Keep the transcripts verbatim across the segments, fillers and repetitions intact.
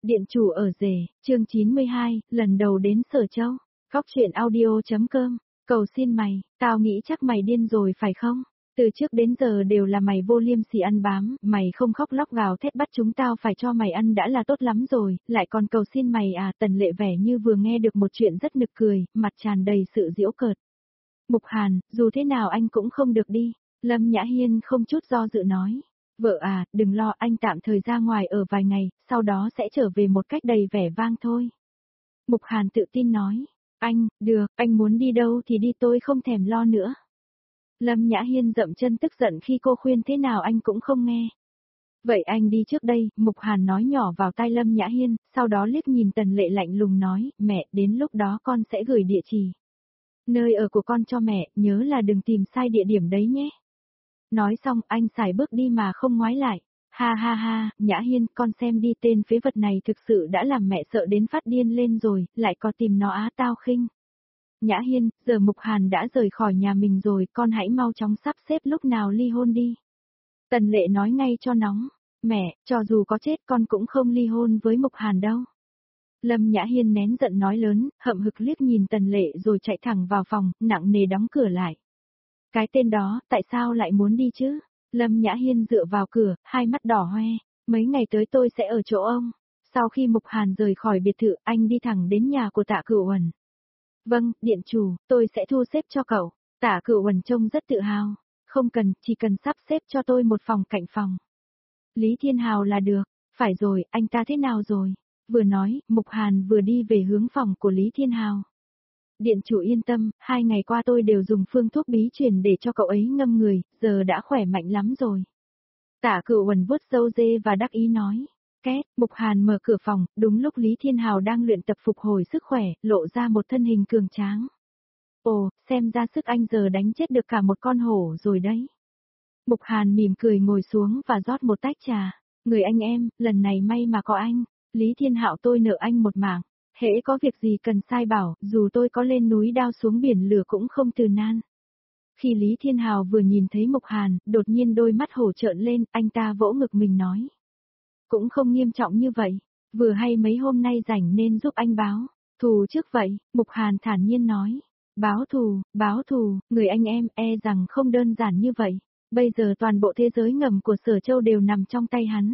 Điện chủ ở rể, chương chín mươi hai, lần đầu đến Sở Châu. Góc truyện audio.com, cầu xin mày, tao nghĩ chắc mày điên rồi phải không? Từ trước đến giờ đều là mày vô liêm sỉ ăn bám, mày không khóc lóc gào thét bắt chúng tao phải cho mày ăn đã là tốt lắm rồi, lại còn cầu xin mày à. Tần Lệ vẻ như vừa nghe được một chuyện rất nực cười, mặt tràn đầy sự giễu cợt. Mục Hàn, dù thế nào anh cũng không được đi, Lâm Nhã Hiên không chút do dự nói. Vợ à, đừng lo, anh tạm thời ra ngoài ở vài ngày, sau đó sẽ trở về một cách đầy vẻ vang thôi. Mục Hàn tự tin nói, anh, được, anh muốn đi đâu thì đi, tôi không thèm lo nữa. Lâm Nhã Hiên dậm chân tức giận khi cô khuyên thế nào anh cũng không nghe. Vậy anh đi trước đây, Mục Hàn nói nhỏ vào tai Lâm Nhã Hiên, sau đó liếc nhìn Tần Lệ lạnh lùng nói, mẹ, đến lúc đó con sẽ gửi địa chỉ nơi ở của con cho mẹ, nhớ là đừng tìm sai địa điểm đấy nhé. Nói xong anh xài bước đi mà không ngoái lại. Ha ha ha, Nhã Hiên, con xem đi, tên phế vật này thực sự đã làm mẹ sợ đến phát điên lên rồi, lại có tìm nó á, tao khinh. Nhã Hiên, giờ Mục Hàn đã rời khỏi nhà mình rồi, con hãy mau chóng sắp xếp lúc nào ly hôn đi. Tần Lệ nói ngay cho nóng, mẹ, cho dù có chết con cũng không ly hôn với Mục Hàn đâu. Lâm Nhã Hiên nén giận nói lớn, hậm hực liếc nhìn Tần Lệ rồi chạy thẳng vào phòng, nặng nề đóng cửa lại. Cái tên đó, tại sao lại muốn đi chứ? Lâm Nhã Hiên dựa vào cửa, hai mắt đỏ hoe. Mấy ngày tới tôi sẽ ở chỗ ông. Sau khi Mục Hàn rời khỏi biệt thự, anh đi thẳng đến nhà của Tạ Cửu Uẩn. Vâng, điện chủ, tôi sẽ thu xếp cho cậu. Tạ Cửu Uẩn trông rất tự hào. Không cần, chỉ cần sắp xếp cho tôi một phòng cạnh phòng. Lý Thiên Hào là được. Phải rồi, anh ta thế nào rồi? Vừa nói, Mục Hàn vừa đi về hướng phòng của Lý Thiên Hào. Điện chủ yên tâm, hai ngày qua tôi đều dùng phương thuốc bí truyền để cho cậu ấy ngâm người, giờ đã khỏe mạnh lắm rồi. Tạ Cửu Uẩn vuốt râu dê và đắc ý nói. Két, Mục Hàn mở cửa phòng, đúng lúc Lý Thiên Hào đang luyện tập phục hồi sức khỏe, lộ ra một thân hình cường tráng. Ồ, xem ra sức anh giờ đánh chết được cả một con hổ rồi đấy. Mục Hàn mỉm cười ngồi xuống và rót một tách trà. Người anh em, lần này may mà có anh. Lý Thiên Hạo, tôi nợ anh một mảng. Hễ có việc gì cần sai bảo, dù tôi có lên núi đao xuống biển lửa cũng không từ nan. Khi Lý Thiên Hào vừa nhìn thấy Mục Hàn, đột nhiên đôi mắt hổ trợn lên, anh ta vỗ ngực mình nói. Cũng không nghiêm trọng như vậy, vừa hay mấy hôm nay rảnh nên giúp anh báo thù trước vậy, Mục Hàn thản nhiên nói. Báo thù, báo thù, người anh em e rằng không đơn giản như vậy, bây giờ toàn bộ thế giới ngầm của Sở Châu đều nằm trong tay hắn.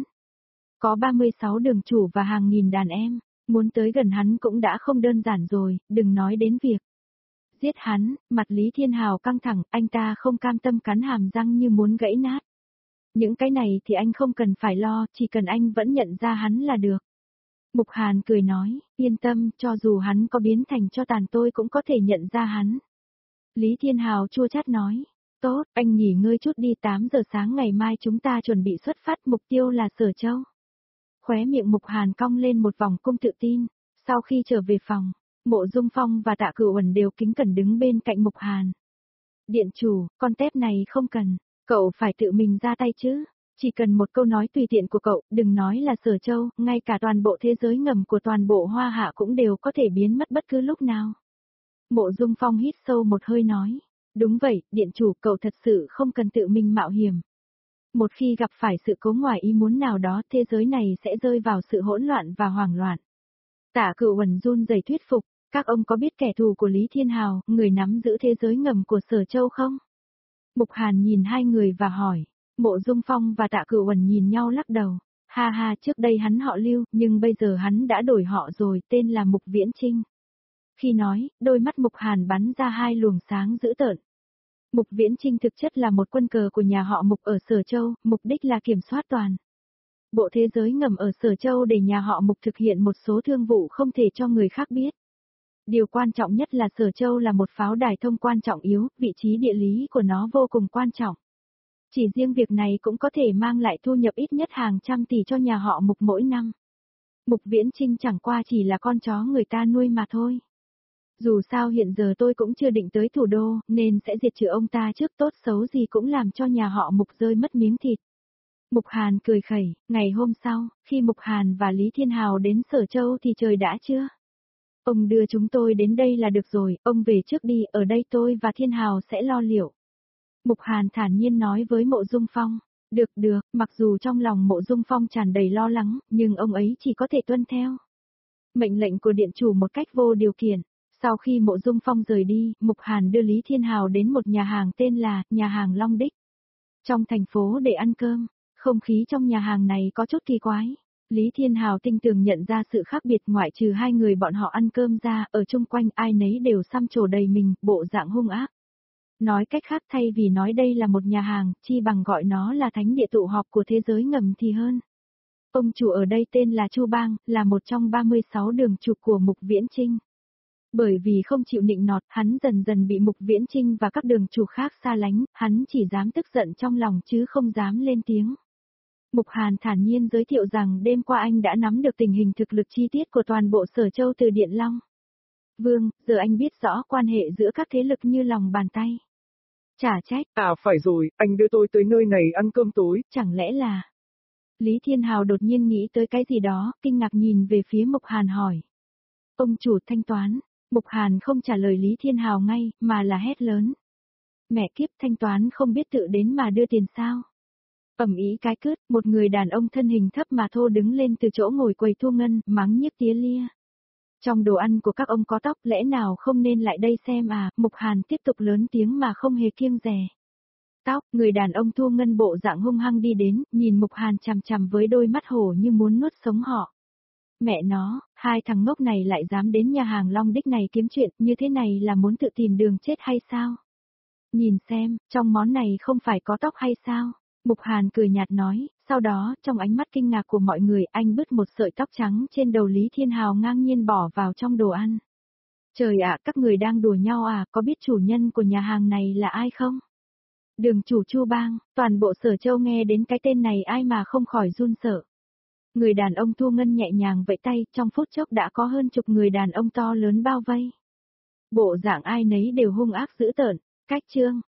Có ba mươi sáu đường chủ và hàng nghìn đàn em. Muốn tới gần hắn cũng đã không đơn giản rồi, đừng nói đến việc giết hắn. Mặt Lý Thiên Hào căng thẳng, anh ta không cam tâm cắn hàm răng như muốn gãy nát. Những cái này thì anh không cần phải lo, chỉ cần anh vẫn nhận ra hắn là được. Mục Hàn cười nói, yên tâm, cho dù hắn có biến thành cho tàn tôi cũng có thể nhận ra hắn. Lý Thiên Hào chua chát nói, tốt, anh nghỉ ngơi chút đi, tám giờ sáng ngày mai chúng ta chuẩn bị xuất phát, mục tiêu là Sở Châu. Khóe miệng Mục Hàn cong lên một vòng cung tự tin. Sau khi trở về phòng, Mộ Dung Phong và Tạ Cửu Uẩn đều kính cẩn đứng bên cạnh Mục Hàn. Điện chủ, con tép này không cần, cậu phải tự mình ra tay chứ. Chỉ cần một câu nói tùy tiện của cậu, đừng nói là Sở Châu, ngay cả toàn bộ thế giới ngầm của toàn bộ Hoa Hạ cũng đều có thể biến mất bất cứ lúc nào. Mộ Dung Phong hít sâu một hơi nói. Đúng vậy, điện chủ, cậu thật sự không cần tự mình mạo hiểm. Một khi gặp phải sự cố ngoài ý muốn nào đó, thế giới này sẽ rơi vào sự hỗn loạn và hoảng loạn. Tạ Cửu Uẩn run rẩy thuyết phục, các ông có biết kẻ thù của Lý Thiên Hào, người nắm giữ thế giới ngầm của Sở Châu không? Mục Hàn nhìn hai người và hỏi. Mộ Dung Phong và Tạ Cửu Uẩn nhìn nhau lắc đầu. Ha ha, trước đây hắn họ Lưu, nhưng bây giờ hắn đã đổi họ rồi, tên là Mục Viễn Trinh. Khi nói, đôi mắt Mục Hàn bắn ra hai luồng sáng dữ tợn. Mục Viễn Trinh thực chất là một quân cờ của nhà họ Mục ở Sở Châu, mục đích là kiểm soát toàn bộ thế giới ngầm ở Sở Châu để nhà họ Mục thực hiện một số thương vụ không thể cho người khác biết. Điều quan trọng nhất là Sở Châu là một pháo đài thông quan trọng yếu, vị trí địa lý của nó vô cùng quan trọng. Chỉ riêng việc này cũng có thể mang lại thu nhập ít nhất hàng trăm tỷ cho nhà họ Mục mỗi năm. Mục Viễn Trinh chẳng qua chỉ là con chó người ta nuôi mà thôi. Dù sao hiện giờ tôi cũng chưa định tới thủ đô, nên sẽ diệt trừ ông ta trước, tốt xấu gì cũng làm cho nhà họ Mục rơi mất miếng thịt. Mục Hàn cười khẩy, ngày hôm sau, khi Mục Hàn và Lý Thiên Hào đến Sở Châu thì trời đã trưa. Ông đưa chúng tôi đến đây là được rồi, ông về trước đi, ở đây tôi và Thiên Hào sẽ lo liệu. Mục Hàn thản nhiên nói với Mộ Dung Phong, Được được, mặc dù trong lòng Mộ Dung Phong tràn đầy lo lắng, nhưng ông ấy chỉ có thể tuân theo mệnh lệnh của điện chủ một cách vô điều kiện. Sau khi Mộ Dung Phong rời đi, Mục Hàn đưa Lý Thiên Hào đến một nhà hàng tên là nhà hàng Long Đích trong thành phố để ăn cơm. Không khí trong nhà hàng này có chút kỳ quái. Lý Thiên Hào tinh tường nhận ra sự khác biệt, ngoại trừ hai người bọn họ ăn cơm ra, ở chung quanh ai nấy đều xăm trổ đầy mình, bộ dạng hung ác. Nói cách khác, thay vì nói đây là một nhà hàng, chi bằng gọi nó là thánh địa tụ họp của thế giới ngầm thì hơn. Ông chủ ở đây tên là Chu Bang, là một trong ba mươi sáu đường chủ của Mục Viễn Trinh. Bởi vì không chịu nịnh nọt, hắn dần dần bị Mục Viễn Trinh và các đường chủ khác xa lánh, hắn chỉ dám tức giận trong lòng chứ không dám lên tiếng. Mục Hàn thản nhiên giới thiệu rằng đêm qua anh đã nắm được tình hình thực lực chi tiết của toàn bộ Sở Châu từ Điện Long Vương, giờ anh biết rõ quan hệ giữa các thế lực như lòng bàn tay. Chả trách. À phải rồi, anh đưa tôi tới nơi này ăn cơm tối. Chẳng lẽ là... Lý Thiên Hào đột nhiên nghĩ tới cái gì đó, kinh ngạc nhìn về phía Mục Hàn hỏi. Ông chủ thanh toán. Mục Hàn không trả lời Lý Thiên Hào ngay, mà là hét lớn. Mẹ kiếp, thanh toán không biết tự đến mà đưa tiền sao? Ầm ĩ cái cướt, một người đàn ông thân hình thấp mà thô đứng lên từ chỗ ngồi quầy thu ngân, mắng nhiếc tía lia. Trong đồ ăn của các ông có tóc, lẽ nào không nên lại đây xem à? Mục Hàn tiếp tục lớn tiếng mà không hề kiêng dè. Tóc, người đàn ông thu ngân bộ dạng hung hăng đi đến, nhìn Mục Hàn chằm chằm với đôi mắt hổ như muốn nuốt sống họ. Mẹ nó, hai thằng ngốc này lại dám đến nhà hàng Long Đích này kiếm chuyện, như thế này là muốn tự tìm đường chết hay sao? Nhìn xem, trong món này không phải có tóc hay sao? Mục Hàn cười nhạt nói, sau đó, trong ánh mắt kinh ngạc của mọi người, anh bứt một sợi tóc trắng trên đầu Lý Thiên Hào ngang nhiên bỏ vào trong đồ ăn. Trời ạ, các người đang đùa nhau à, có biết chủ nhân của nhà hàng này là ai không? Đường chủ Chu Bang, toàn bộ Sở Châu nghe đến cái tên này ai mà không khỏi run sợ. Người đàn ông thu ngân nhẹ nhàng vẫy tay, trong phút chốc đã có hơn chục người đàn ông to lớn bao vây. Bộ dạng ai nấy đều hung ác dữ tợn, cách chương.